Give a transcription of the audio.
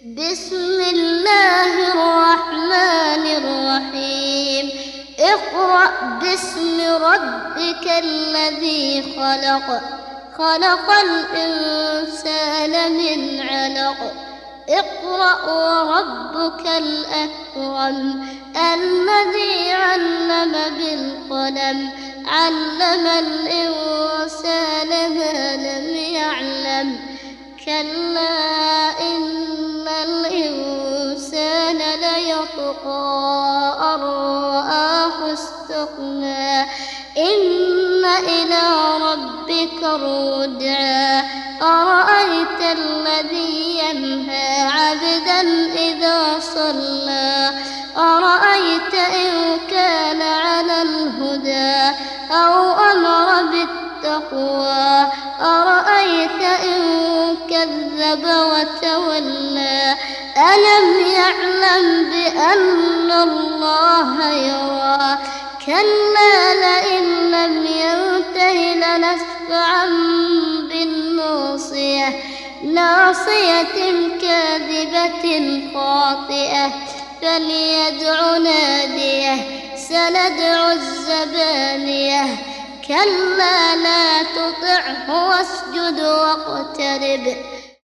بسم الله الرحمن الرحيم. اقرأ باسم ربك الذي خلق، خلق الإنسان من علق. اقرأ وربك الأكرم الذي علم بالقلم، علم الإنسان ما لم يعلم. كلا إن الإنسان ليطغى أن رآه استغنى. إن إلى ربك الرجعى. أرأيت الذي ينهى عبدا إذا صلى. أرأيت إن كان على الهدى أو أمر بالتقوى. أرأيت إن كذب وتولى. ألم يعلم بأن الله يرى. كلا لئن لم ينته لنسفعا بالناصية، ناصية كاذبة خاطئة. فليدع ناديه سندع الزبانية. كلا لا تطعه واسجد واقترب.